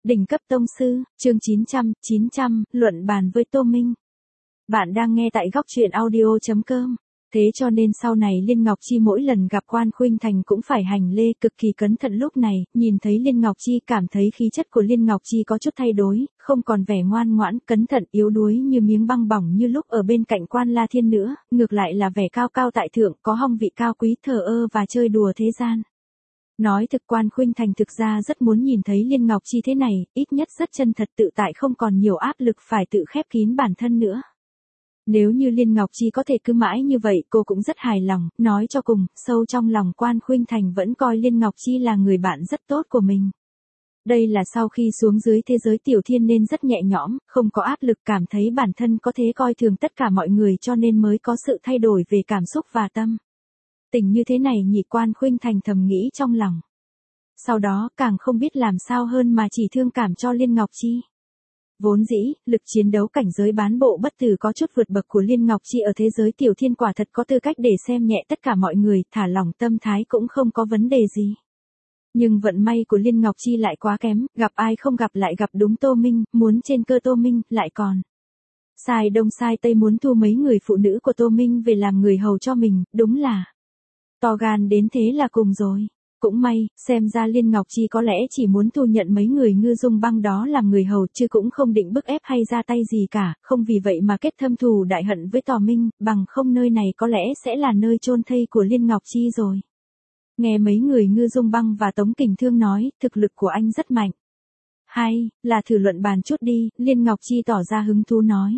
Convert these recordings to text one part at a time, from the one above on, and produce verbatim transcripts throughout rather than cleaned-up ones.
Đỉnh cấp tông sư, chương chín trăm, chín trăm, luận bàn với Tô Minh. Bạn đang nghe tại góc truyện audio chấm com. Thế cho nên sau này Liên Ngọc Chi mỗi lần gặp Quan Khuynh Thành cũng phải hành lễ cực kỳ cẩn thận. Lúc này, nhìn thấy Liên Ngọc Chi cảm thấy khí chất của Liên Ngọc Chi có chút thay đổi, không còn vẻ ngoan ngoãn, cẩn thận, yếu đuối như miếng băng bỏng như lúc ở bên cạnh Quan La Thiên nữa, ngược lại là vẻ cao cao tại thượng, có hong vị cao quý, thờ ơ và chơi đùa thế gian. Nói thực, Quan Khuynh Thành thực ra rất muốn nhìn thấy Liên Ngọc Chi thế này, ít nhất rất chân thật tự tại, không còn nhiều áp lực phải tự khép kín bản thân nữa. Nếu như Liên Ngọc Chi có thể cứ mãi như vậy, cô cũng rất hài lòng. Nói cho cùng, sâu trong lòng Quan Khuynh Thành vẫn coi Liên Ngọc Chi là người bạn rất tốt của mình. Đây là sau khi xuống dưới thế giới tiểu thiên nên rất nhẹ nhõm, không có áp lực, cảm thấy bản thân có thể coi thường tất cả mọi người cho nên mới có sự thay đổi về cảm xúc và tâm tình như thế này nhỉ, Quan Khuynh Thành thầm nghĩ trong lòng. Sau đó càng không biết làm sao hơn mà chỉ thương cảm cho Liên Ngọc Chi. Vốn dĩ, lực chiến đấu cảnh giới bán bộ bất tử có chút vượt bậc của Liên Ngọc Chi ở thế giới tiểu thiên quả thật có tư cách để xem nhẹ tất cả mọi người, thả lỏng tâm thái cũng không có vấn đề gì. Nhưng vận may của Liên Ngọc Chi lại quá kém, gặp ai không gặp lại gặp đúng Tô Minh, muốn trên cơ Tô Minh, lại còn sai đông sai tây muốn thu mấy người phụ nữ của Tô Minh về làm người hầu cho mình, đúng là to gan đến thế là cùng rồi. Cũng may, xem ra Liên Ngọc Chi có lẽ chỉ muốn thu nhận mấy người Ngư Dung Băng đó làm người hầu chứ cũng không định bức ép hay ra tay gì cả, không vì vậy mà kết thâm thù đại hận với Tò Minh, bằng không nơi này có lẽ sẽ là nơi chôn thây của Liên Ngọc Chi rồi. Nghe mấy người Ngư Dung Băng và Tống Kình Thương nói, thực lực của anh rất mạnh. Hay, là thử luận bàn chút đi, Liên Ngọc Chi tỏ ra hứng thú nói.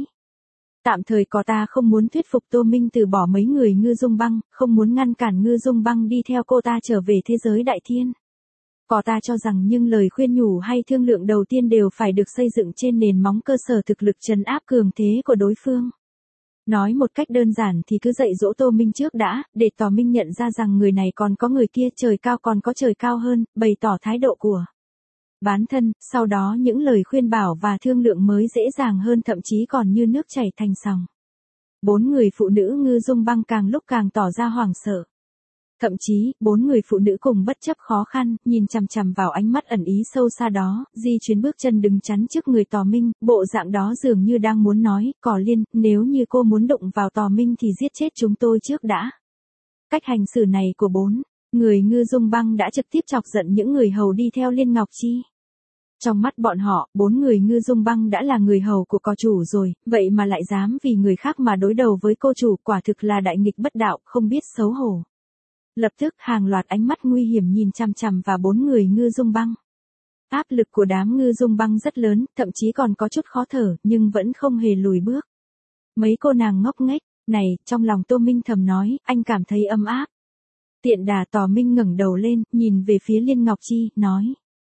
Tạm thời có ta không muốn thuyết phục Tô Minh từ bỏ mấy người Ngư Dung Băng, không muốn ngăn cản Ngư Dung Băng đi theo cô ta trở về thế giới đại thiên. Có ta cho rằng nhưng lời khuyên nhủ hay thương lượng đầu tiên đều phải được xây dựng trên nền móng cơ sở thực lực trấn áp cường thế của đối phương. Nói một cách đơn giản thì cứ dạy dỗ Tô Minh trước đã, để Tò Minh nhận ra rằng người này còn có người kia, trời cao còn có trời cao hơn, bày tỏ thái độ của bán thân, sau đó những lời khuyên bảo và thương lượng mới dễ dàng hơn, thậm chí còn như nước chảy thành sòng. Bốn người phụ nữ Ngư Dung Băng càng lúc càng tỏ ra hoảng sợ. Thậm chí, bốn người phụ nữ cùng bất chấp khó khăn, nhìn chằm chằm vào ánh mắt ẩn ý sâu xa đó, di chuyển bước chân đứng chắn trước người Tò Minh, bộ dạng đó dường như đang muốn nói, Cỏ Liên, nếu như cô muốn đụng vào Tò Minh thì giết chết chúng tôi trước đã. Cách hành xử này của bốn người Ngư Dung Băng đã trực tiếp chọc giận những người hầu đi theo Liên Ngọc Chi. Trong mắt bọn họ, bốn người Ngư Dung Băng đã là người hầu của cô chủ rồi, vậy mà lại dám vì người khác mà đối đầu với cô chủ, quả thực là đại nghịch bất đạo, không biết xấu hổ. Lập tức hàng loạt ánh mắt nguy hiểm nhìn chằm chằm vào bốn người Ngư Dung Băng. Áp lực của đám Ngư Dung Băng rất lớn, thậm chí còn có chút khó thở, nhưng vẫn không hề lùi bước. Mấy cô nàng ngốc nghếch, này, trong lòng Tô Minh thầm nói, anh cảm thấy ấm áp. Tiện đà Tò Minh ngẩng đầu lên, nhìn về phía Liên Ngọc Chi, nói.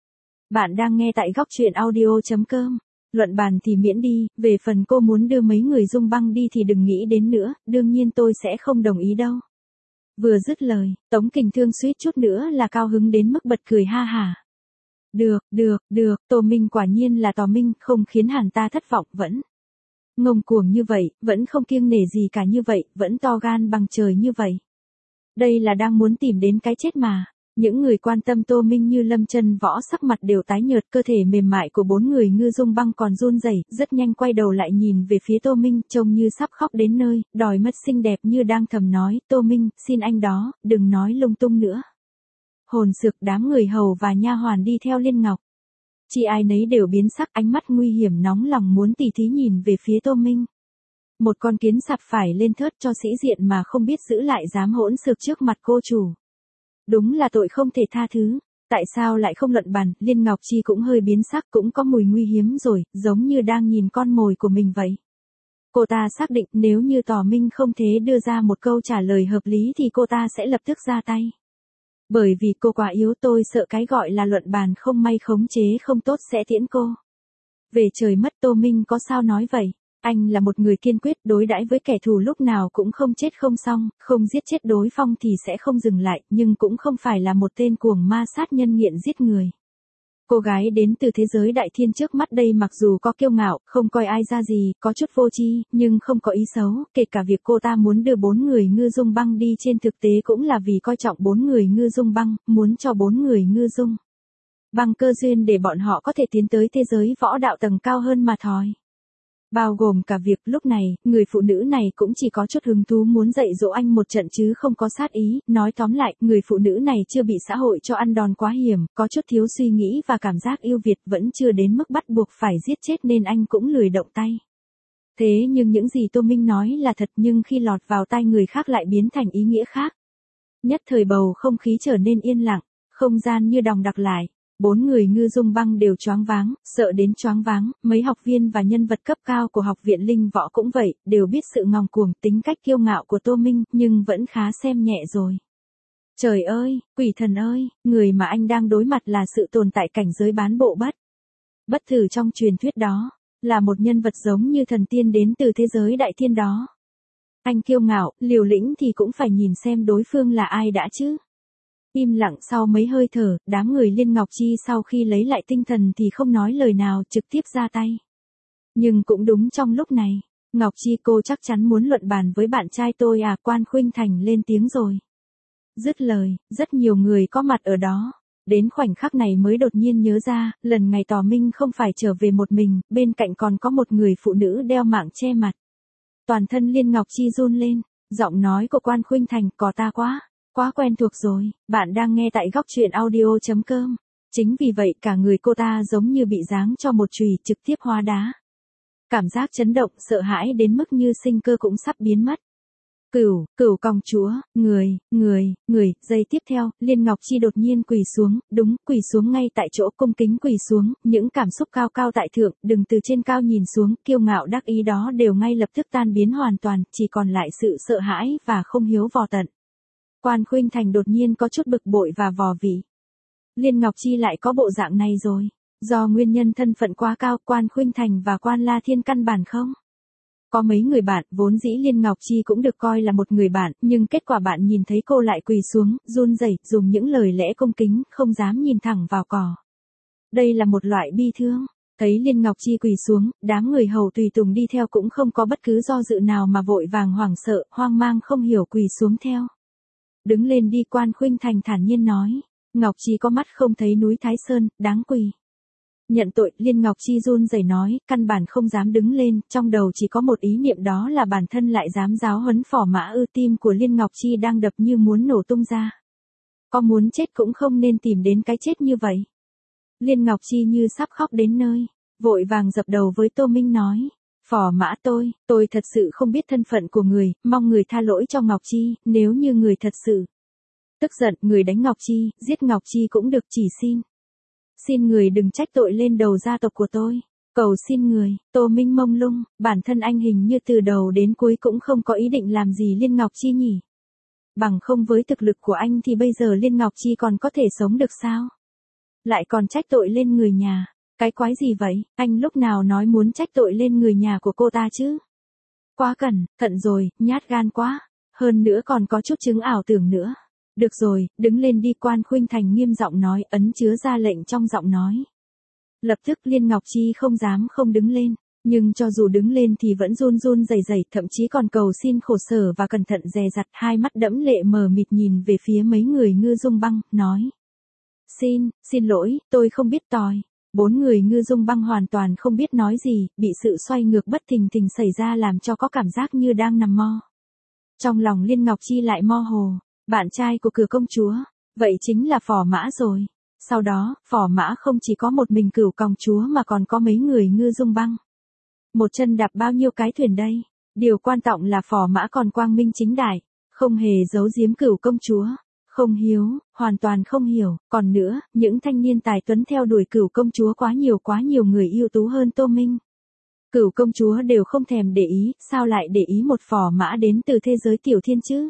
Bạn đang nghe tại góc truyện audio chấm com. Luận bàn thì miễn đi, về phần cô muốn đưa mấy người Dung Băng đi thì đừng nghĩ đến nữa, đương nhiên tôi sẽ không đồng ý đâu. Vừa dứt lời, Tống Kình Thương suýt chút nữa là cao hứng đến mức bật cười ha hả. Được, được, được, Tô Minh quả nhiên là Tò Minh, không khiến hẳn ta thất vọng, vẫn ngông cuồng như vậy, vẫn không kiêng nể gì cả như vậy, vẫn to gan bằng trời như vậy. Đây là đang muốn tìm đến cái chết mà. Những người quan tâm Tô Minh như Lâm Chân Võ sắc mặt đều tái nhợt, cơ thể mềm mại của bốn người Ngư Dung Băng còn run rẩy, rất nhanh quay đầu lại nhìn về phía Tô Minh, trông như sắp khóc đến nơi, đòi mất xinh đẹp như đang thầm nói, Tô Minh, xin anh đó, đừng nói lung tung nữa. Hồn sược, đám người hầu và nha hoàn đi theo Liên Ngọc Chi ai nấy đều biến sắc, ánh mắt nguy hiểm nóng lòng muốn tỉ thí nhìn về phía Tô Minh. Một con kiến sạp phải lên thớt cho sĩ diện mà không biết giữ lại dám hỗn xược trước mặt cô chủ. Đúng là tội không thể tha thứ. Tại sao lại không luận bàn? Liên Ngọc Chi cũng hơi biến sắc, cũng có mùi nguy hiếm rồi, giống như đang nhìn con mồi của mình vậy. Cô ta xác định nếu như Tò Minh không thể đưa ra một câu trả lời hợp lý thì cô ta sẽ lập tức ra tay. Bởi vì cô quá yếu, tôi sợ cái gọi là luận bàn không may khống chế không tốt sẽ tiễn cô về trời mất. Tô Minh có sao nói vậy? Anh là một người kiên quyết, đối đãi với kẻ thù lúc nào cũng không chết không xong, không giết chết đối phương thì sẽ không dừng lại, nhưng cũng không phải là một tên cuồng ma sát nhân nghiện giết người. Cô gái đến từ thế giới đại thiên trước mắt đây mặc dù có kiêu ngạo, không coi ai ra gì, có chút vô tri, nhưng không có ý xấu, kể cả việc cô ta muốn đưa bốn người Ngư Dung Băng đi trên thực tế cũng là vì coi trọng bốn người Ngư Dung Băng, muốn cho bốn người Ngư Dung Bằng cơ duyên để bọn họ có thể tiến tới thế giới võ đạo tầng cao hơn mà thôi. Bao gồm cả việc lúc này, người phụ nữ này cũng chỉ có chút hứng thú muốn dạy dỗ anh một trận chứ không có sát ý. Nói tóm lại, người phụ nữ này chưa bị xã hội cho ăn đòn quá hiểm, có chút thiếu suy nghĩ và cảm giác yêu Việt vẫn chưa đến mức bắt buộc phải giết chết nên anh cũng lười động tay. Thế nhưng những gì Tô Minh nói là thật nhưng khi lọt vào tai người khác lại biến thành ý nghĩa khác. Nhất thời bầu không khí trở nên yên lặng, không gian như đòng đặc lại. Bốn người Ngư Dung Băng đều choáng váng, sợ đến choáng váng, mấy học viên và nhân vật cấp cao của học viện Linh Võ cũng vậy, đều biết sự ngòng cuồng, tính cách kiêu ngạo của Tô Minh, nhưng vẫn khá xem nhẹ rồi. Trời ơi, quỷ thần ơi, người mà anh đang đối mặt là sự tồn tại cảnh giới bán bộ bất. Bất tử trong truyền thuyết đó, là một nhân vật giống như thần tiên đến từ thế giới đại thiên đó. Anh kiêu ngạo, liều lĩnh thì cũng phải nhìn xem đối phương là ai đã chứ. Im lặng sau mấy hơi thở, đám người Liên Ngọc Chi sau khi lấy lại tinh thần thì không nói lời nào trực tiếp ra tay. Nhưng cũng đúng trong lúc này, Ngọc Chi cô chắc chắn muốn luận bàn với bạn trai tôi à, Quan Khuynh Thành lên tiếng rồi. Dứt lời, rất nhiều người có mặt ở đó. Đến khoảnh khắc này mới đột nhiên nhớ ra, lần ngày tỏ minh không phải trở về một mình, bên cạnh còn có một người phụ nữ đeo mạng che mặt. Toàn thân Liên Ngọc Chi run lên, giọng nói của Quan Khuynh Thành có ta quá. Quá quen thuộc rồi, bạn đang nghe tại góc truyện audio chấm com. Chính vì vậy cả người cô ta giống như bị giáng cho một chùy trực tiếp hóa đá. Cảm giác chấn động, sợ hãi đến mức như sinh cơ cũng sắp biến mất. Cửu, cửu công chúa, người, người, người, giây tiếp theo, Liên Ngọc Chi đột nhiên quỳ xuống, đúng, quỳ xuống ngay tại chỗ, cung kính quỳ xuống, những cảm xúc cao cao tại thượng, đừng từ trên cao nhìn xuống, kiêu ngạo đắc ý đó đều ngay lập tức tan biến hoàn toàn, chỉ còn lại sự sợ hãi và không hiếu vò tận. Quan Khuynh Thành đột nhiên có chút bực bội và vò vỉ. Liên Ngọc Chi lại có bộ dạng này rồi. Do nguyên nhân thân phận quá cao, Quan Khuynh Thành và Quan La Thiên căn bản không. Có mấy người bạn, vốn dĩ Liên Ngọc Chi cũng được coi là một người bạn, nhưng kết quả bạn nhìn thấy cô lại quỳ xuống, run rẩy, dùng những lời lẽ cung kính, không dám nhìn thẳng vào cỏ. Đây là một loại bi thương. Thấy Liên Ngọc Chi quỳ xuống, đám người hầu tùy tùng đi theo cũng không có bất cứ do dự nào mà vội vàng hoảng sợ, hoang mang không hiểu quỳ xuống theo. Đứng lên đi, Quan Khuynh Thành thản nhiên nói. Ngọc Chi có mắt không thấy núi Thái Sơn, đáng quỳ. Nhận tội, Liên Ngọc Chi run rẩy nói, căn bản không dám đứng lên, trong đầu chỉ có một ý niệm đó là bản thân lại dám giáo huấn Phò Mã Ư. Tim của Liên Ngọc Chi đang đập như muốn nổ tung ra. Có muốn chết cũng không nên tìm đến cái chết như vậy. Liên Ngọc Chi như sắp khóc đến nơi, vội vàng dập đầu với Tô Minh nói. Phò Mã tôi, tôi thật sự không biết thân phận của người, mong người tha lỗi cho Ngọc Chi, nếu như người thật sự tức giận, người đánh Ngọc Chi, giết Ngọc Chi cũng được, chỉ xin. Xin người đừng trách tội lên đầu gia tộc của tôi. Cầu xin người, Tô Minh mông lung, bản thân anh hình như từ đầu đến cuối cũng không có ý định làm gì Liên Ngọc Chi nhỉ. Bằng không với thực lực của anh thì bây giờ Liên Ngọc Chi còn có thể sống được sao? Lại còn trách tội lên người nhà. Cái quái gì vậy, anh lúc nào nói muốn trách tội lên người nhà của cô ta chứ? Quá cẩn thận rồi, nhát gan quá. Hơn nữa còn có chút chứng ảo tưởng nữa. Được rồi, đứng lên đi, Quan Khuynh Thành nghiêm giọng nói, ấn chứa ra lệnh trong giọng nói. Lập tức Liên Ngọc Chi không dám không đứng lên, nhưng cho dù đứng lên thì vẫn run run rẩy rẩy, thậm chí còn cầu xin khổ sở và cẩn thận dè dặt, hai mắt đẫm lệ mờ mịt nhìn về phía mấy người Ngư Dung Băng, nói. Xin, xin lỗi, tôi không biết tòi. Bốn người Ngư Dung Băng hoàn toàn không biết nói gì, bị sự xoay ngược bất thình lình xảy ra làm cho có cảm giác như đang nằm mơ. Trong lòng Liên Ngọc Chi lại mơ hồ, bạn trai của Cửu công chúa, vậy chính là Phò Mã rồi. Sau đó, Phò Mã không chỉ có một mình Cửu công chúa mà còn có mấy người Ngư Dung Băng. Một chân đạp bao nhiêu cái thuyền đây? Điều quan trọng là Phò Mã còn quang minh chính đại, không hề giấu giếm Cửu công chúa. Không hiếu, hoàn toàn không hiểu, còn nữa, những thanh niên tài tuấn theo đuổi Cửu công chúa quá nhiều quá nhiều người ưu tú hơn Tô Minh. Cửu công chúa đều không thèm để ý, sao lại để ý một Phò Mã đến từ thế giới tiểu thiên chứ?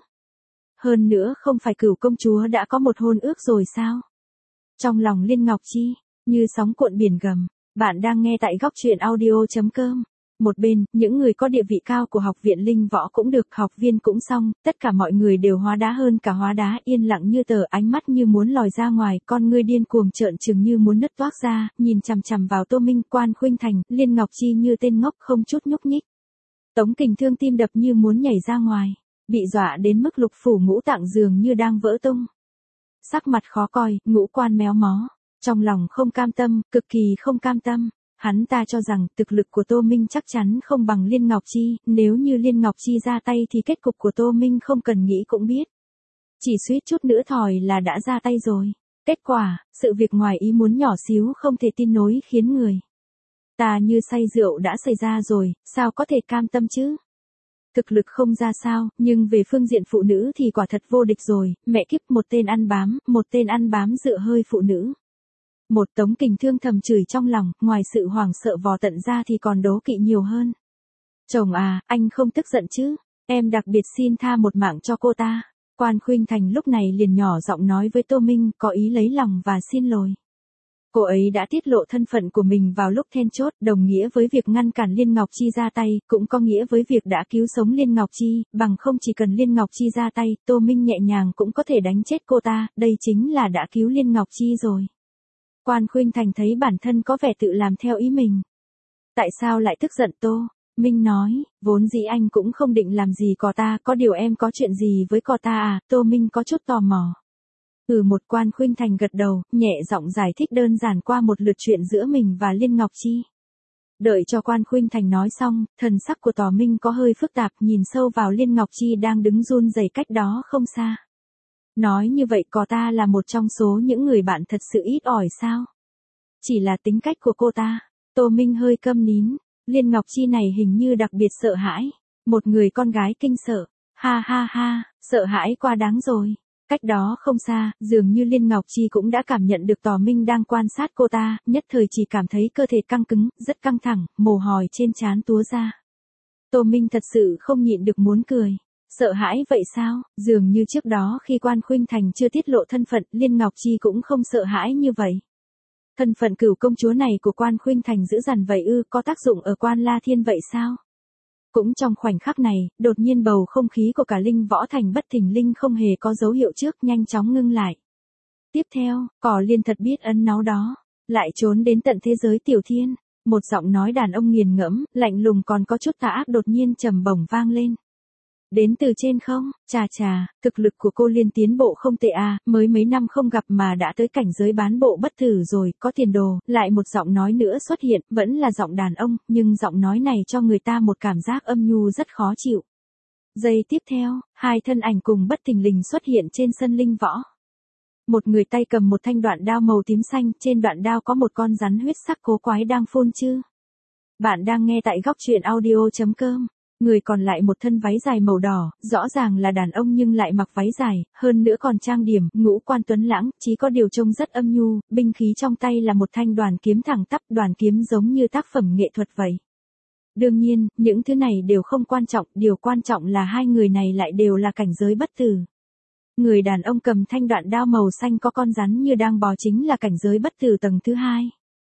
Hơn nữa không phải Cửu công chúa đã có một hôn ước rồi sao? Trong lòng Liên Ngọc Chi, như sóng cuộn biển gầm, bạn đang nghe tại góc truyện audio chấm com. Một bên, những người có địa vị cao của học viện Linh Võ cũng được, học viên cũng xong, tất cả mọi người đều hóa đá hơn cả hóa đá, yên lặng như tờ, ánh mắt như muốn lòi ra ngoài, con ngươi điên cuồng trợn trừng như muốn nứt toác ra, nhìn chằm chằm vào Tô Minh, Quan Khuynh Thành, Liên Ngọc Chi như tên ngốc không chút nhúc nhích. Tống Kình Thương tim đập như muốn nhảy ra ngoài, bị dọa đến mức lục phủ ngũ tạng dường như đang vỡ tung. Sắc mặt khó coi, ngũ quan méo mó, Trong lòng không cam tâm, cực kỳ không cam tâm. Hắn ta cho rằng thực lực của Tô Minh chắc chắn không bằng Liên Ngọc Chi, nếu như Liên Ngọc Chi ra tay thì kết cục của Tô Minh không cần nghĩ cũng biết. Chỉ suýt chút nữa thòi là đã ra tay rồi. Kết quả, sự việc ngoài ý muốn nhỏ xíu không thể tin nối khiến người ta như say rượu đã xảy ra rồi, sao có thể cam tâm chứ? Thực lực không ra sao, nhưng về phương diện phụ nữ thì quả thật vô địch rồi, mẹ kiếp một tên ăn bám, một tên ăn bám dựa hơi phụ nữ. Một Tống Kình Thương thầm chửi trong lòng, ngoài sự hoảng sợ vò tận ra thì còn đố kỵ nhiều hơn. Chồng à, anh không tức giận chứ, em đặc biệt xin tha một mạng cho cô ta. Quan Khuynh Thành lúc này liền nhỏ giọng nói với Tô Minh, có ý lấy lòng và xin lỗi. Cô ấy đã tiết lộ thân phận của mình vào lúc then chốt, đồng nghĩa với việc ngăn cản Liên Ngọc Chi ra tay, cũng có nghĩa với việc đã cứu sống Liên Ngọc Chi, bằng không chỉ cần Liên Ngọc Chi ra tay, Tô Minh nhẹ nhàng cũng có thể đánh chết cô ta, đây chính là đã cứu Liên Ngọc Chi rồi. Quan Khuynh Thành thấy bản thân có vẻ tự làm theo ý mình. Tại sao lại tức giận Tô Minh nói, vốn dĩ anh cũng không định làm gì cô ta, có điều em có chuyện gì với cô ta à, Tô Minh có chút tò mò. Ừ, một Quan Khuynh Thành gật đầu, nhẹ giọng giải thích đơn giản qua một lượt chuyện giữa mình và Liên Ngọc Chi. Đợi cho Quan Khuynh Thành nói xong, thần sắc của Tò Minh có hơi phức tạp, nhìn sâu vào Liên Ngọc Chi đang đứng run rẩy cách đó không xa. Nói như vậy cô ta là một trong số những người bạn thật sự ít ỏi sao? Chỉ là tính cách của cô ta. Tô Minh hơi câm nín, Liên Ngọc Chi này hình như đặc biệt sợ hãi. Một người con gái kinh sợ. Ha ha ha, sợ hãi quá đáng rồi. Cách đó không xa, dường như Liên Ngọc Chi cũng đã cảm nhận được Tò Minh đang quan sát cô ta, nhất thời chỉ cảm thấy cơ thể căng cứng, rất căng thẳng, mồ hôi trên trán túa ra. Tô Minh thật sự không nhịn được muốn cười. Sợ hãi vậy sao? Dường như trước đó khi Quan Khuynh Thành chưa tiết lộ thân phận, Liên Ngọc Chi cũng không sợ hãi như vậy. Thân phận cửu công chúa này của Quan Khuynh Thành giữ dằn vậy ư, có tác dụng ở Quan La Thiên vậy sao? Cũng trong khoảnh khắc này, đột nhiên bầu không khí của cả Linh Võ Thành bất thình linh không hề có dấu hiệu trước, nhanh chóng ngưng lại. Tiếp theo, Cỏ Liên thật biết ấn náu đó, lại trốn đến tận thế giới tiểu thiên. Một giọng nói đàn ông nghiền ngẫm, lạnh lùng còn có chút tà ác đột nhiên trầm bổng vang lên. Đến từ trên không, chà chà, thực lực của cô Liên tiến bộ không tệ à, mới mấy năm không gặp mà đã tới cảnh giới bán bộ bất tử rồi, có tiền đồ. Lại một giọng nói nữa xuất hiện, vẫn là giọng đàn ông, nhưng giọng nói này cho người ta một cảm giác âm nhu rất khó chịu. Giây tiếp theo, hai thân ảnh cùng bất thình lình xuất hiện trên sân linh võ. Một người tay cầm một thanh đoạn đao màu tím xanh, trên đoạn đao có một con rắn huyết sắc cố quái đang phun chứ. Bạn đang nghe tại góc truyện audio chấm com. Người còn lại một thân váy dài màu đỏ, rõ ràng là đàn ông nhưng lại mặc váy dài, hơn nữa còn trang điểm, ngũ quan tuấn lãng, chỉ có điều trông rất âm nhu, binh khí trong tay là một thanh đoàn kiếm thẳng tắp, đoàn kiếm giống như tác phẩm nghệ thuật vậy. Đương nhiên, những thứ này đều không quan trọng, điều quan trọng là hai người này lại đều là cảnh giới bất tử. Người đàn ông cầm thanh đoạn đao màu xanh có con rắn như đang bò chính là cảnh giới bất tử tầng thứ hai.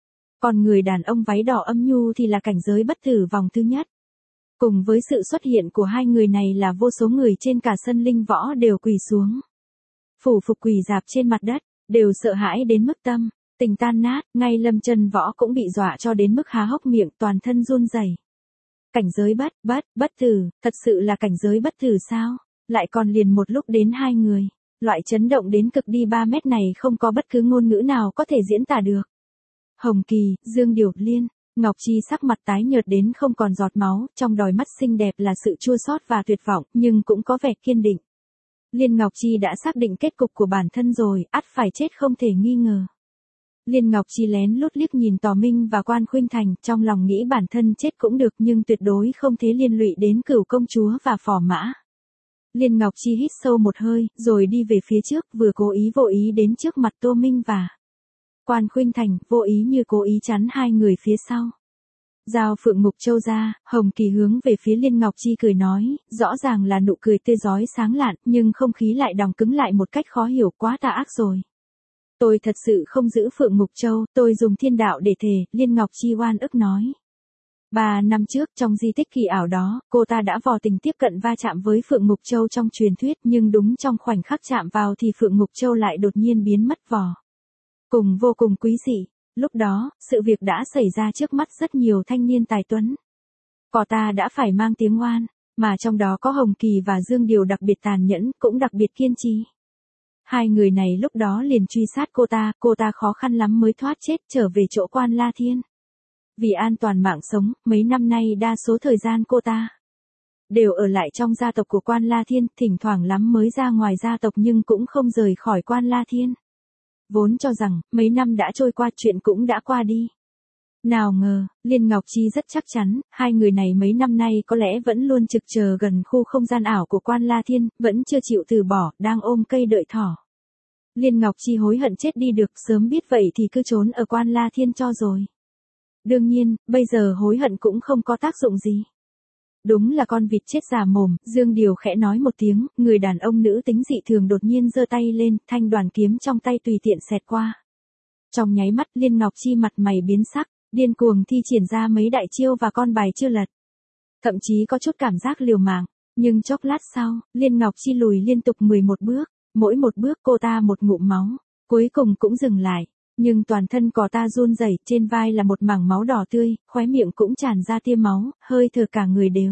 Còn người đàn ông váy đỏ âm nhu thì là cảnh giới bất tử vòng thứ nhất. Cùng với sự xuất hiện của hai người này là vô số người trên cả sân linh võ đều quỳ xuống. Phủ phục quỳ rạp trên mặt đất, đều sợ hãi đến mức tâm tình tan nát, ngay Lâm Chân Võ cũng bị dọa cho đến mức há hốc miệng, toàn thân run rẩy. Cảnh giới bất, bất, bất tử, thật sự là cảnh giới bất tử sao? Lại còn liền một lúc đến hai người. Loại chấn động đến cực đi ba mét này không có bất cứ ngôn ngữ nào có thể diễn tả được. Hồng Kỳ, Dương Điều, Liên Ngọc Chi sắc mặt tái nhợt đến không còn giọt máu, trong đôi mắt xinh đẹp là sự chua xót và tuyệt vọng, nhưng cũng có vẻ kiên định. Liên Ngọc Chi đã xác định kết cục của bản thân rồi, ắt phải chết không thể nghi ngờ. Liên Ngọc Chi lén lút liếc nhìn Tò Minh và Quan Khuynh Thành, trong lòng nghĩ bản thân chết cũng được nhưng tuyệt đối không thể liên lụy đến cửu công chúa và phò mã. Liên Ngọc Chi hít sâu một hơi, rồi đi về phía trước, vừa cố ý vô ý đến trước mặt Tô Minh và Quan Khuynh Thành, vô ý như cố ý chắn hai người phía sau. Giao Phượng Mục Châu ra, Hồng Kỳ hướng về phía Liên Ngọc Chi cười nói, rõ ràng là nụ cười tươi rói sáng lạn, nhưng không khí lại đòng cứng lại một cách khó hiểu, quá tà ác rồi. Tôi thật sự không giữ Phượng Mục Châu, tôi dùng thiên đạo để thề, Liên Ngọc Chi oan ức nói. Ba năm trước, trong di tích kỳ ảo đó, cô ta đã vò tình tiếp cận va chạm với Phượng Mục Châu trong truyền thuyết, nhưng đúng trong khoảnh khắc chạm vào thì Phượng Mục Châu lại đột nhiên biến mất vò. Cùng vô cùng quý dị. Lúc đó, sự việc đã xảy ra trước mắt rất nhiều thanh niên tài tuấn. Cô ta đã phải mang tiếng oan, mà trong đó có Hồng Kỳ và Dương Điều đặc biệt tàn nhẫn, cũng đặc biệt kiên trì. Hai người này lúc đó liền truy sát cô ta, cô ta khó khăn lắm mới thoát chết trở về chỗ Quan La Thiên. Vì an toàn mạng sống, mấy năm nay đa số thời gian cô ta đều ở lại trong gia tộc của Quan La Thiên, thỉnh thoảng lắm mới ra ngoài gia tộc nhưng cũng không rời khỏi Quan La Thiên. Vốn cho rằng, mấy năm đã trôi qua chuyện cũng đã qua đi. Nào ngờ, Liên Ngọc Chi rất chắc chắn, hai người này mấy năm nay có lẽ vẫn luôn trực chờ gần khu không gian ảo của Quan La Thiên, vẫn chưa chịu từ bỏ, đang ôm cây đợi thỏ. Liên Ngọc Chi hối hận chết đi được, sớm biết vậy thì cứ trốn ở Quan La Thiên cho rồi. Đương nhiên, bây giờ hối hận cũng không có tác dụng gì. Đúng là con vịt chết già mồm, Dương Điều khẽ nói một tiếng, người đàn ông nữ tính dị thường đột nhiên giơ tay lên, thanh đoàn kiếm trong tay tùy tiện xẹt qua. Trong nháy mắt Liên Ngọc Chi mặt mày biến sắc, điên cuồng thi triển ra mấy đại chiêu và con bài chưa lật. Thậm chí có chút cảm giác liều mạng, nhưng chốc lát sau, Liên Ngọc Chi lùi liên tục mười một bước, mỗi một bước cô ta một ngụm máu, cuối cùng cũng dừng lại. Nhưng toàn thân cô ta run rẩy, trên vai là một mảng máu đỏ tươi, khóe miệng cũng tràn ra tia máu, hơi thở cả người đều.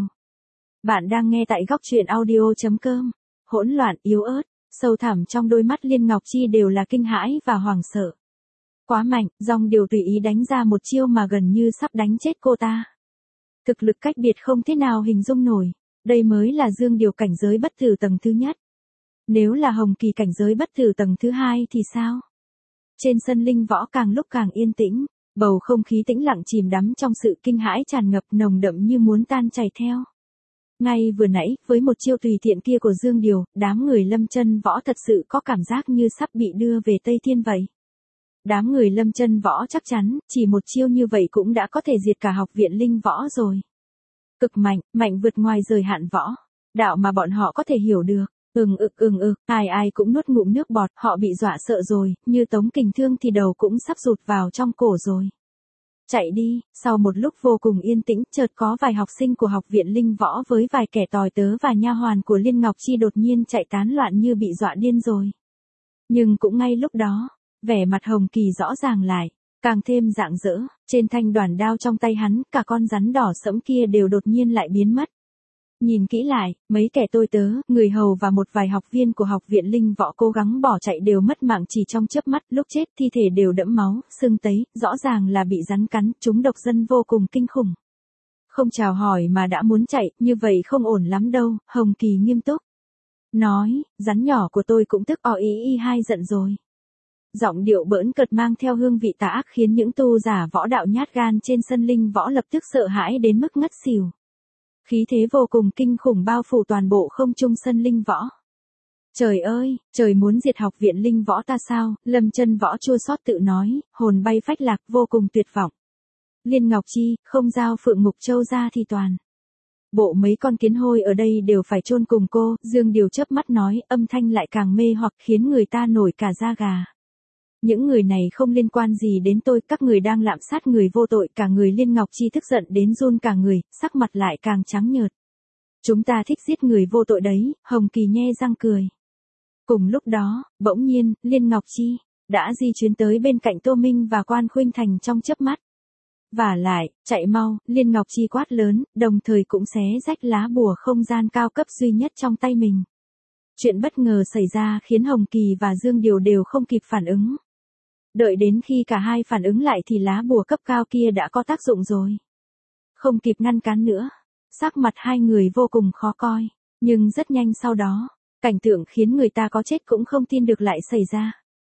Bạn đang nghe tại góc truyện audio chấm com. Hỗn loạn, yếu ớt, sâu thẳm trong đôi mắt Liên Ngọc Chi đều là kinh hãi và hoảng sợ. Quá mạnh, Dòng Điều tùy ý đánh ra một chiêu mà gần như sắp đánh chết cô ta. Thực lực cách biệt không thế nào hình dung nổi, đây mới là Dương Điều cảnh giới bất tử tầng thứ nhất. Nếu là Hồng Kỳ cảnh giới bất tử tầng thứ hai thì sao? Trên sân linh võ càng lúc càng yên tĩnh, bầu không khí tĩnh lặng chìm đắm trong sự kinh hãi tràn ngập nồng đậm như muốn tan chảy theo. Ngay vừa nãy, với một chiêu tùy tiện kia của Dương Điều, đám người Lâm Chân Võ thật sự có cảm giác như sắp bị đưa về Tây Thiên vậy. Đám người Lâm Chân Võ chắc chắn, chỉ một chiêu như vậy cũng đã có thể diệt cả học viện linh võ rồi. Cực mạnh, mạnh vượt ngoài rời hạn võ. Đạo mà bọn họ có thể hiểu được. Ừm ực ừm ực, ai ai cũng nuốt ngụm nước bọt, họ bị dọa sợ rồi, như Tống Kình Thương thì đầu cũng sắp rụt vào trong cổ rồi. Chạy đi, sau một lúc vô cùng yên tĩnh, chợt có vài học sinh của học viện linh võ với vài kẻ tòi tớ và nha hoàn của Liên Ngọc Chi đột nhiên chạy tán loạn như bị dọa điên rồi. Nhưng cũng ngay lúc đó, vẻ mặt Hồng Kỳ rõ ràng lại, càng thêm rạng rỡ, trên thanh đoàn đao trong tay hắn, cả con rắn đỏ sẫm kia đều đột nhiên lại biến mất. Nhìn kỹ lại, mấy kẻ tôi tớ, người hầu và một vài học viên của học viện linh võ cố gắng bỏ chạy đều mất mạng chỉ trong chớp mắt, lúc chết thi thể đều đẫm máu, sưng tấy, rõ ràng là bị rắn cắn, chúng độc dân vô cùng kinh khủng. Không chào hỏi mà đã muốn chạy, như vậy không ổn lắm đâu, Hồng Kỳ nghiêm túc. Nói, rắn nhỏ của tôi cũng tức o ý y hai giận rồi. Giọng điệu bỡn cợt mang theo hương vị tà ác khiến những tu giả võ đạo nhát gan trên sân linh võ lập tức sợ hãi đến mức ngất xỉu. Khí thế vô cùng kinh khủng bao phủ toàn bộ không trung sân linh võ. Trời ơi, trời muốn diệt học viện linh võ ta sao? Lâm Chân Võ chua xót tự nói, hồn bay phách lạc vô cùng tuyệt vọng. Liên Ngọc Chi, không giao Phượng Ngục Châu ra thì toàn. Bộ mấy con kiến hôi ở đây đều phải chôn cùng cô, Dương Điều chớp mắt nói, âm thanh lại càng mê hoặc khiến người ta nổi cả da gà. Những người này không liên quan gì đến tôi, các người đang lạm sát người vô tội, cả người Liên Ngọc Chi tức giận đến run cả người, sắc mặt lại càng trắng nhợt. Chúng ta thích giết người vô tội đấy, Hồng Kỳ nhe răng cười. Cùng lúc đó, bỗng nhiên, Liên Ngọc Chi đã di chuyển tới bên cạnh Tô Minh và Quan Khuynh Thành trong chớp mắt. Vả lại, chạy mau, Liên Ngọc Chi quát lớn, đồng thời cũng xé rách lá bùa không gian cao cấp duy nhất trong tay mình. Chuyện bất ngờ xảy ra khiến Hồng Kỳ và Dương Điều đều không kịp phản ứng. Đợi đến khi cả hai phản ứng lại thì lá bùa cấp cao kia đã có tác dụng rồi. Không kịp ngăn cản nữa. Sắc mặt hai người vô cùng khó coi. Nhưng rất nhanh sau đó, cảnh tượng khiến người ta có chết cũng không tin được lại xảy ra.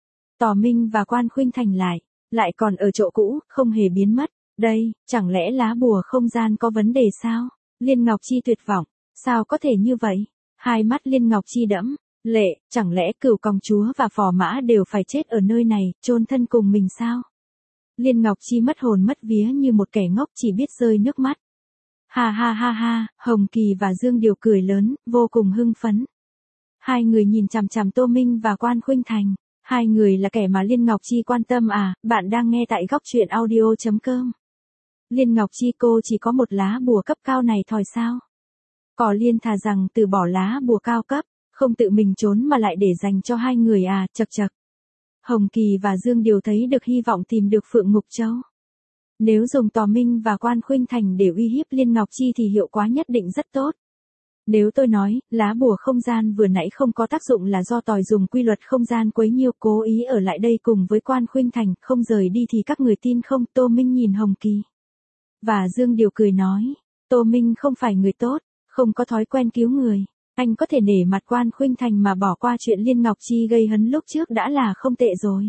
Tò Minh và Quan Khuynh Thành lại, lại còn ở chỗ cũ, không hề biến mất. Đây, chẳng lẽ lá bùa không gian có vấn đề sao? Liên Ngọc Chi tuyệt vọng. Sao có thể như vậy? Hai mắt Liên Ngọc Chi đẫm lệ, chẳng lẽ Cửu Công Chúa và Phò Mã đều phải chết ở nơi này, chôn thân cùng mình sao? Liên Ngọc Chi mất hồn mất vía như một kẻ ngốc chỉ biết rơi nước mắt. Ha ha ha ha, Hồng Kỳ và Dương Điều cười lớn, vô cùng hưng phấn. Hai người nhìn chằm chằm Tô Minh và Quan Khuynh Thành. Hai người là kẻ mà Liên Ngọc Chi quan tâm à, bạn đang nghe tại góc truyện audio chấm com. Liên Ngọc Chi cô chỉ có một lá bùa cấp cao này thôi sao? Cỏ Liên thà rằng từ bỏ lá bùa cao cấp, không tự mình trốn mà lại để dành cho hai người à, chậc chậc. Hồng Kỳ và Dương Điều thấy được hy vọng tìm được Phượng Ngục Châu. Nếu dùng Tò Minh và Quan Khuynh Thành để uy hiếp Liên Ngọc Chi thì hiệu quả nhất định rất tốt. Nếu tôi nói, lá bùa không gian vừa nãy không có tác dụng là do tỏi dùng quy luật không gian quấy nhiêu cố ý ở lại đây cùng với Quan Khuynh Thành, không rời đi thì các người tin không? Tô Minh nhìn Hồng Kỳ và Dương Điều cười nói, Tô Minh không phải người tốt, không có thói quen cứu người. Anh có thể nể mặt Quan Khuynh Thành mà bỏ qua chuyện Liên Ngọc Chi gây hấn lúc trước đã là không tệ rồi.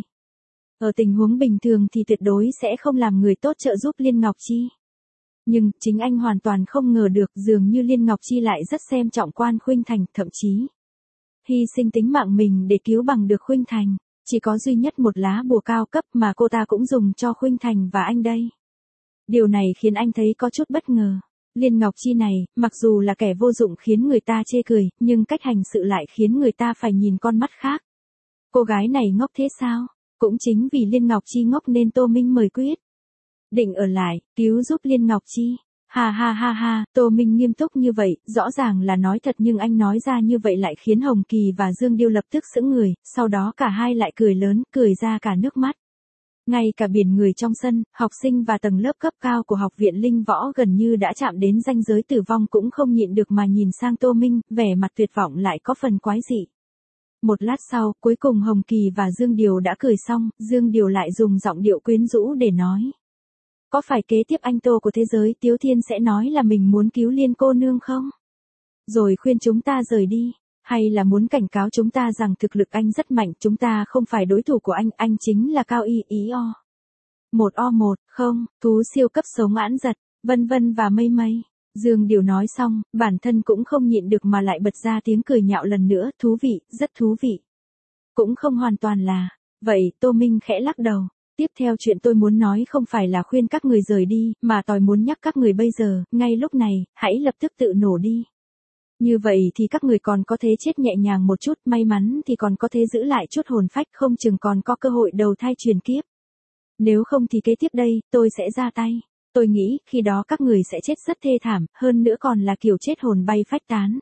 Ở tình huống bình thường thì tuyệt đối sẽ không làm người tốt trợ giúp Liên Ngọc Chi. Nhưng, chính anh hoàn toàn không ngờ được dường như Liên Ngọc Chi lại rất xem trọng Quan Khuynh Thành, thậm chí hy sinh tính mạng mình để cứu bằng được Khuynh Thành. Chỉ có duy nhất một lá bùa cao cấp mà cô ta cũng dùng cho Khuynh Thành và anh đây. Điều này khiến anh thấy có chút bất ngờ. Liên Ngọc Chi này, mặc dù là kẻ vô dụng khiến người ta chê cười, nhưng cách hành sự lại khiến người ta phải nhìn con mắt khác. Cô gái này ngốc thế sao? Cũng chính vì Liên Ngọc Chi ngốc nên Tô Minh mời quyết định ở lại, cứu giúp Liên Ngọc Chi. Ha ha ha ha, Tô Minh nghiêm túc như vậy, rõ ràng là nói thật nhưng anh nói ra như vậy lại khiến Hồng Kỳ và Dương Điêu lập tức sững người, sau đó cả hai lại cười lớn, cười ra cả nước mắt. Ngay cả biển người trong sân, học sinh và tầng lớp cấp cao của học viện Linh Võ gần như đã chạm đến ranh giới tử vong cũng không nhịn được mà nhìn sang Tô Minh, vẻ mặt tuyệt vọng lại có phần quái dị. Một lát sau, cuối cùng Hồng Kỳ và Dương Điều đã cười xong, Dương Điều lại dùng giọng điệu quyến rũ để nói. Có phải kế tiếp anh Tô của thế giới Tiếu Thiên sẽ nói là mình muốn cứu Liên cô nương không? Rồi khuyên chúng ta rời đi, hay là muốn cảnh cáo chúng ta rằng thực lực anh rất mạnh, chúng ta không phải đối thủ của anh, anh chính là Cao Y Ý O. Một O một, không, thú siêu cấp sống ãn giật, vân vân và mây mây. Dương Điều nói xong, bản thân cũng không nhịn được mà lại bật ra tiếng cười nhạo lần nữa, thú vị, rất thú vị. Cũng không hoàn toàn là, vậy Tô Minh khẽ lắc đầu. Tiếp theo chuyện tôi muốn nói không phải là khuyên các người rời đi, mà tôi muốn nhắc các người bây giờ, ngay lúc này, hãy lập tức tự nổ đi. Như vậy thì các người còn có thể chết nhẹ nhàng một chút, may mắn thì còn có thể giữ lại chút hồn phách, không chừng còn có cơ hội đầu thai truyền kiếp. Nếu không thì kế tiếp đây, tôi sẽ ra tay. Tôi nghĩ, khi đó các người sẽ chết rất thê thảm, hơn nữa còn là kiểu chết hồn bay phách tán.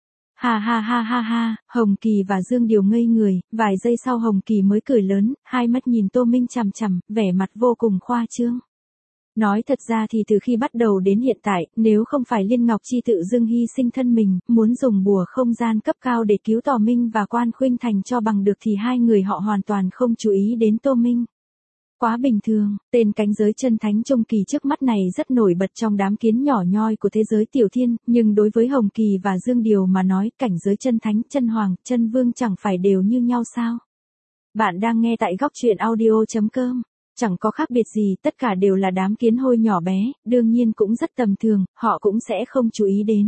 Ha ha ha ha ha, Hồng Kỳ và Dương Điều ngây người, vài giây sau Hồng Kỳ mới cười lớn, hai mắt nhìn Tô Minh chằm chằm, vẻ mặt vô cùng khoa trương. Nói thật ra thì từ khi bắt đầu đến hiện tại, nếu không phải Liên Ngọc Chi tự dưng hy sinh thân mình, muốn dùng bùa không gian cấp cao để cứu Tò Minh và Quan Khuynh Thành cho bằng được thì hai người họ hoàn toàn không chú ý đến Tô Minh. Quá bình thường, tên cánh giới chân thánh trung kỳ trước mắt này rất nổi bật trong đám kiến nhỏ nhoi của thế giới tiểu thiên, nhưng đối với Hồng Kỳ và Dương Điều mà nói, cảnh giới chân thánh, chân hoàng, chân vương chẳng phải đều như nhau sao? Bạn đang nghe tại góc truyện audio chấm com. Chẳng có khác biệt gì, tất cả đều là đám kiến hôi nhỏ bé, đương nhiên cũng rất tầm thường, họ cũng sẽ không chú ý đến.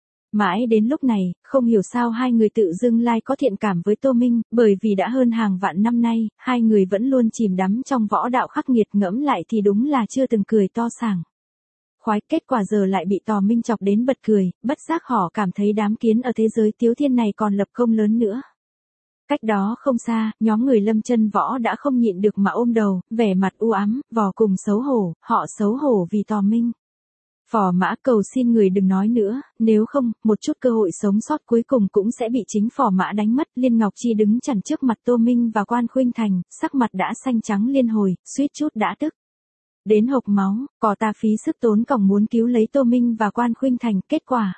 Mãi đến lúc này, không hiểu sao hai người tự dưng lai có thiện cảm với Tô Minh, bởi vì đã hơn hàng vạn năm nay, hai người vẫn luôn chìm đắm trong võ đạo khắc nghiệt, ngẫm lại thì đúng là chưa từng cười to sảng khoái, kết quả giờ lại bị Tò Minh chọc đến bật cười, bất giác họ cảm thấy đám kiến ở thế giới Tiếu Thiên này còn lập công lớn nữa. Cách đó không xa, nhóm người Lâm Chân Võ đã không nhịn được mà ôm đầu, vẻ mặt u ám, vò cùng xấu hổ, họ xấu hổ vì Tò Minh. Phò Mã cầu xin người đừng nói nữa, nếu không, một chút cơ hội sống sót cuối cùng cũng sẽ bị chính Phò Mã đánh mất. Liên Ngọc Chi đứng chắn trước mặt Tô Minh và Quan Khuynh Thành, sắc mặt đã xanh trắng liên hồi, suýt chút đã tức đến hộc máu, có ta phí sức tốn còng muốn cứu lấy Tô Minh và Quan Khuynh Thành, kết quả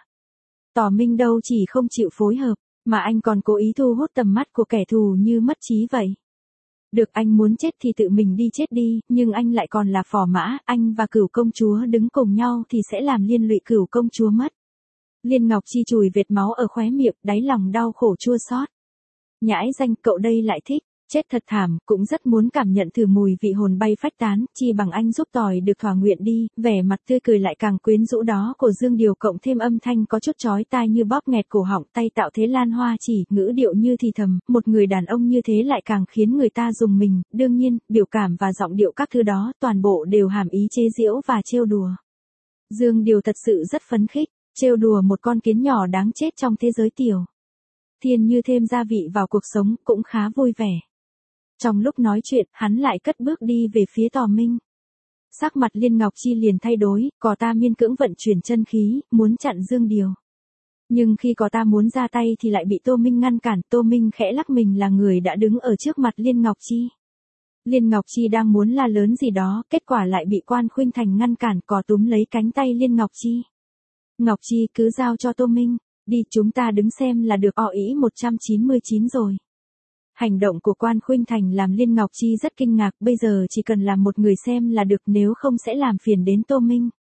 Tò Minh đâu chỉ không chịu phối hợp, mà anh còn cố ý thu hút tầm mắt của kẻ thù như mất trí vậy. Được, anh muốn chết thì tự mình đi chết đi, nhưng anh lại còn là Phò Mã, anh và Cửu công chúa đứng cùng nhau thì sẽ làm liên lụy Cửu công chúa mất. Liên Ngọc Chi chùi vệt máu ở khóe miệng, đáy lòng đau khổ chua xót. Nhãi danh, cậu đây lại thích chết thật thảm, cũng rất muốn cảm nhận thử mùi vị hồn bay phách tán, chi bằng anh giúp tỏi được thỏa nguyện đi. Vẻ mặt tươi cười lại càng quyến rũ đó của Dương Điều cộng thêm âm thanh có chút chói tai như bóp nghẹt cổ họng, tay tạo thế lan hoa chỉ, ngữ điệu như thì thầm, một người đàn ông như thế lại càng khiến người ta rùng mình. Đương nhiên, biểu cảm và giọng điệu các thứ đó toàn bộ đều hàm ý chế giễu và trêu đùa. Dương Điều thật sự rất phấn khích, trêu đùa một con kiến nhỏ đáng chết trong thế giới tiểu thiên như thêm gia vị vào cuộc sống, cũng khá vui vẻ. Trong lúc nói chuyện, hắn lại cất bước đi về phía Tò Minh. Sắc mặt Liên Ngọc Chi liền thay đổi, cò ta miên cưỡng vận chuyển chân khí, muốn chặn Dương Điều. Nhưng khi cò ta muốn ra tay thì lại bị Tô Minh ngăn cản, Tô Minh khẽ lắc mình là người đã đứng ở trước mặt Liên Ngọc Chi. Liên Ngọc Chi đang muốn la lớn gì đó, kết quả lại bị Quan Khuynh Thành ngăn cản, cò túm lấy cánh tay Liên Ngọc Chi. Ngọc Chi cứ giao cho Tô Minh. đi chúng ta đứng xem là được. O ý một trăm chín mươi chín rồi. Hành động của Quan Khuynh Thành làm Liên Ngọc Chi rất kinh ngạc, bây giờ chỉ cần làm một người xem là được, nếu không sẽ làm phiền đến Tô Minh.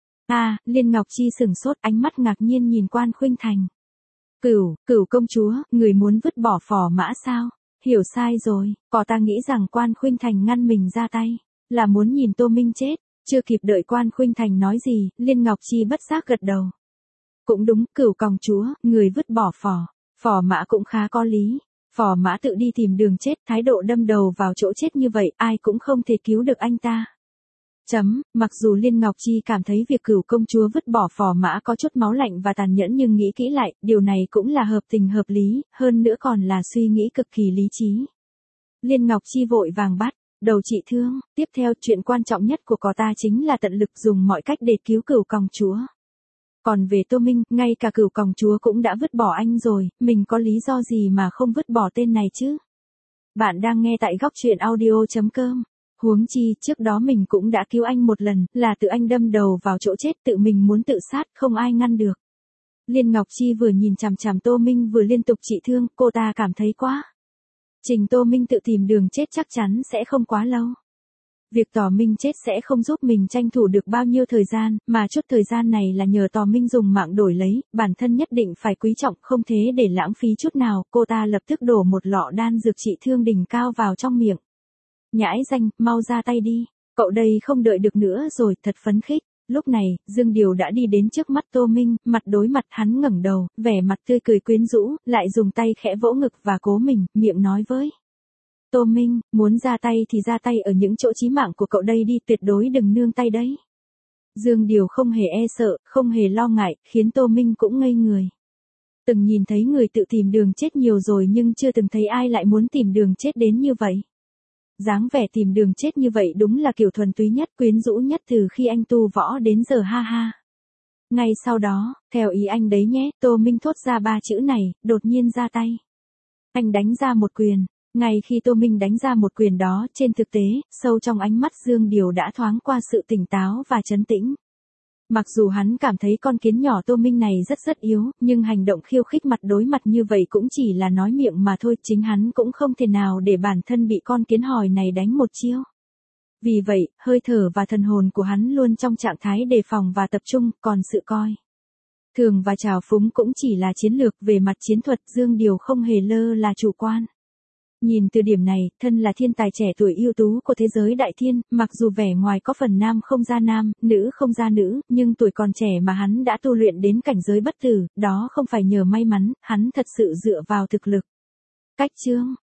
À, Liên Ngọc Chi sửng sốt, ánh mắt ngạc nhiên nhìn Quan Khuynh Thành. Cửu, Cửu công chúa, người muốn vứt bỏ Phò Mã sao? Hiểu sai rồi, có ta nghĩ rằng Quan Khuynh Thành ngăn mình ra tay, là muốn nhìn Tô Minh chết. Chưa kịp đợi Quan Khuynh Thành nói gì, Liên Ngọc Chi bất giác gật đầu. Cũng đúng, Cửu công chúa, người vứt bỏ Phò, Phò Mã cũng khá có lý. Phò Mã tự đi tìm đường chết, thái độ đâm đầu vào chỗ chết như vậy, ai cũng không thể cứu được anh ta. Chấm, mặc dù Liên Ngọc Chi cảm thấy việc Cửu công chúa vứt bỏ Phò Mã có chút máu lạnh và tàn nhẫn, nhưng nghĩ kỹ lại, điều này cũng là hợp tình hợp lý, hơn nữa còn là suy nghĩ cực kỳ lý trí. Liên Ngọc Chi vội vàng bắt đầu trị thương, tiếp theo chuyện quan trọng nhất của cò ta chính là tận lực dùng mọi cách để cứu Cửu công chúa. Còn về Tô Minh, ngay cả Cửu công chúa cũng đã vứt bỏ anh rồi, mình có lý do gì mà không vứt bỏ tên này chứ? Bạn đang nghe tại góc truyện audio chấm com. Huống chi, trước đó mình cũng đã cứu anh một lần, là tự anh đâm đầu vào chỗ chết, tự mình muốn tự sát, không ai ngăn được. Liên Ngọc Chi vừa nhìn chằm chằm Tô Minh vừa liên tục trị thương, cô ta cảm thấy quá. Trình Tô Minh tự tìm đường chết chắc chắn sẽ không quá lâu. Việc Tò Minh chết sẽ không giúp mình tranh thủ được bao nhiêu thời gian, mà chút thời gian này là nhờ Tò Minh dùng mạng đổi lấy, bản thân nhất định phải quý trọng, không thế để lãng phí chút nào. Cô ta lập tức đổ một lọ đan dược trị thương đỉnh cao vào trong miệng. Nhãi danh, mau ra tay đi, cậu đây không đợi được nữa rồi, thật phấn khích. Lúc này, Dương Điều đã đi đến trước mắt Tô Minh, mặt đối mặt, hắn ngẩng đầu, vẻ mặt tươi cười quyến rũ, lại dùng tay khẽ vỗ ngực và cố mình, miệng nói với Tô Minh, muốn ra tay thì ra tay ở những chỗ chí mạng của cậu đây đi, tuyệt đối đừng nương tay đấy. Dương Điều không hề e sợ, không hề lo ngại, khiến Tô Minh cũng ngây người. Từng nhìn thấy người tự tìm đường chết nhiều rồi nhưng chưa từng thấy ai lại muốn tìm đường chết đến như vậy. Dáng vẻ tìm đường chết như vậy đúng là kiểu thuần túy nhất, quyến rũ nhất từ khi anh tu võ đến giờ, ha ha. Ngay sau đó, theo ý anh đấy nhé, Tô Minh thốt ra ba chữ này, đột nhiên ra tay. Anh đánh ra một quyền. Ngay khi Tô Minh đánh ra một quyền đó, trên thực tế, sâu trong ánh mắt Dương Điều đã thoáng qua sự tỉnh táo và trấn tĩnh. Mặc dù hắn cảm thấy con kiến nhỏ Tô Minh này rất rất yếu, nhưng hành động khiêu khích mặt đối mặt như vậy cũng chỉ là nói miệng mà thôi, chính hắn cũng không thể nào để bản thân bị con kiến hòi này đánh một chiêu. Vì vậy, hơi thở và thần hồn của hắn luôn trong trạng thái đề phòng và tập trung, còn sự coi thường và trào phúng cũng chỉ là chiến lược. Về mặt chiến thuật, Dương Điều không hề lơ là chủ quan. Nhìn từ điểm này, thân là thiên tài trẻ tuổi ưu tú của thế giới đại thiên, mặc dù vẻ ngoài có phần nam không ra nam, nữ không ra nữ, nhưng tuổi còn trẻ mà hắn đã tu luyện đến cảnh giới bất tử, đó không phải nhờ may mắn, hắn thật sự dựa vào thực lực. Cách chương